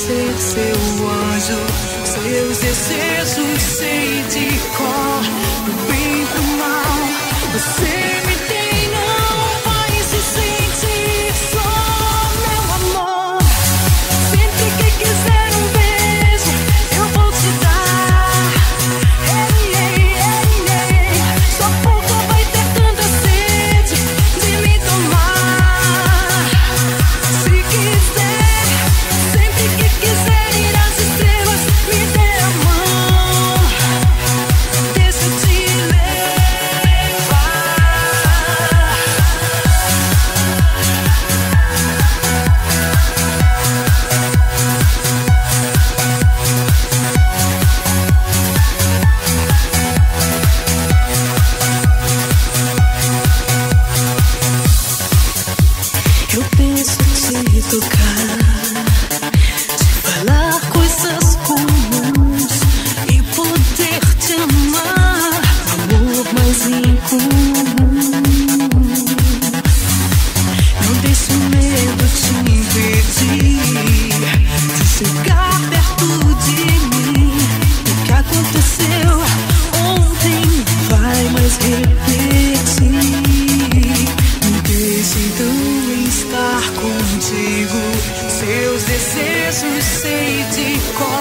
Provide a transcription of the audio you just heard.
ser seu anjo. Seus desejos sei de cor, do bem e do mal. Você me tem, não vai se sentir só, meu amor. Sempre que quiser um beijo, eu vou te dar. Ei, ei, ei, ei. Sua boca vai ter tanta sede de me tomar. Se quiser, sempre que quiser ir às estrelas, me dê a mão. Deixa eu te levar. Eu penso te tocar, te falar coisas comuns e poder te amar, amor mais incomum. Não deixe o medo te impedir de chegar perto de mim. O que aconteceu ontem vai mais repetir. Me deixe então estar contigo. Seus desejos sei de cor.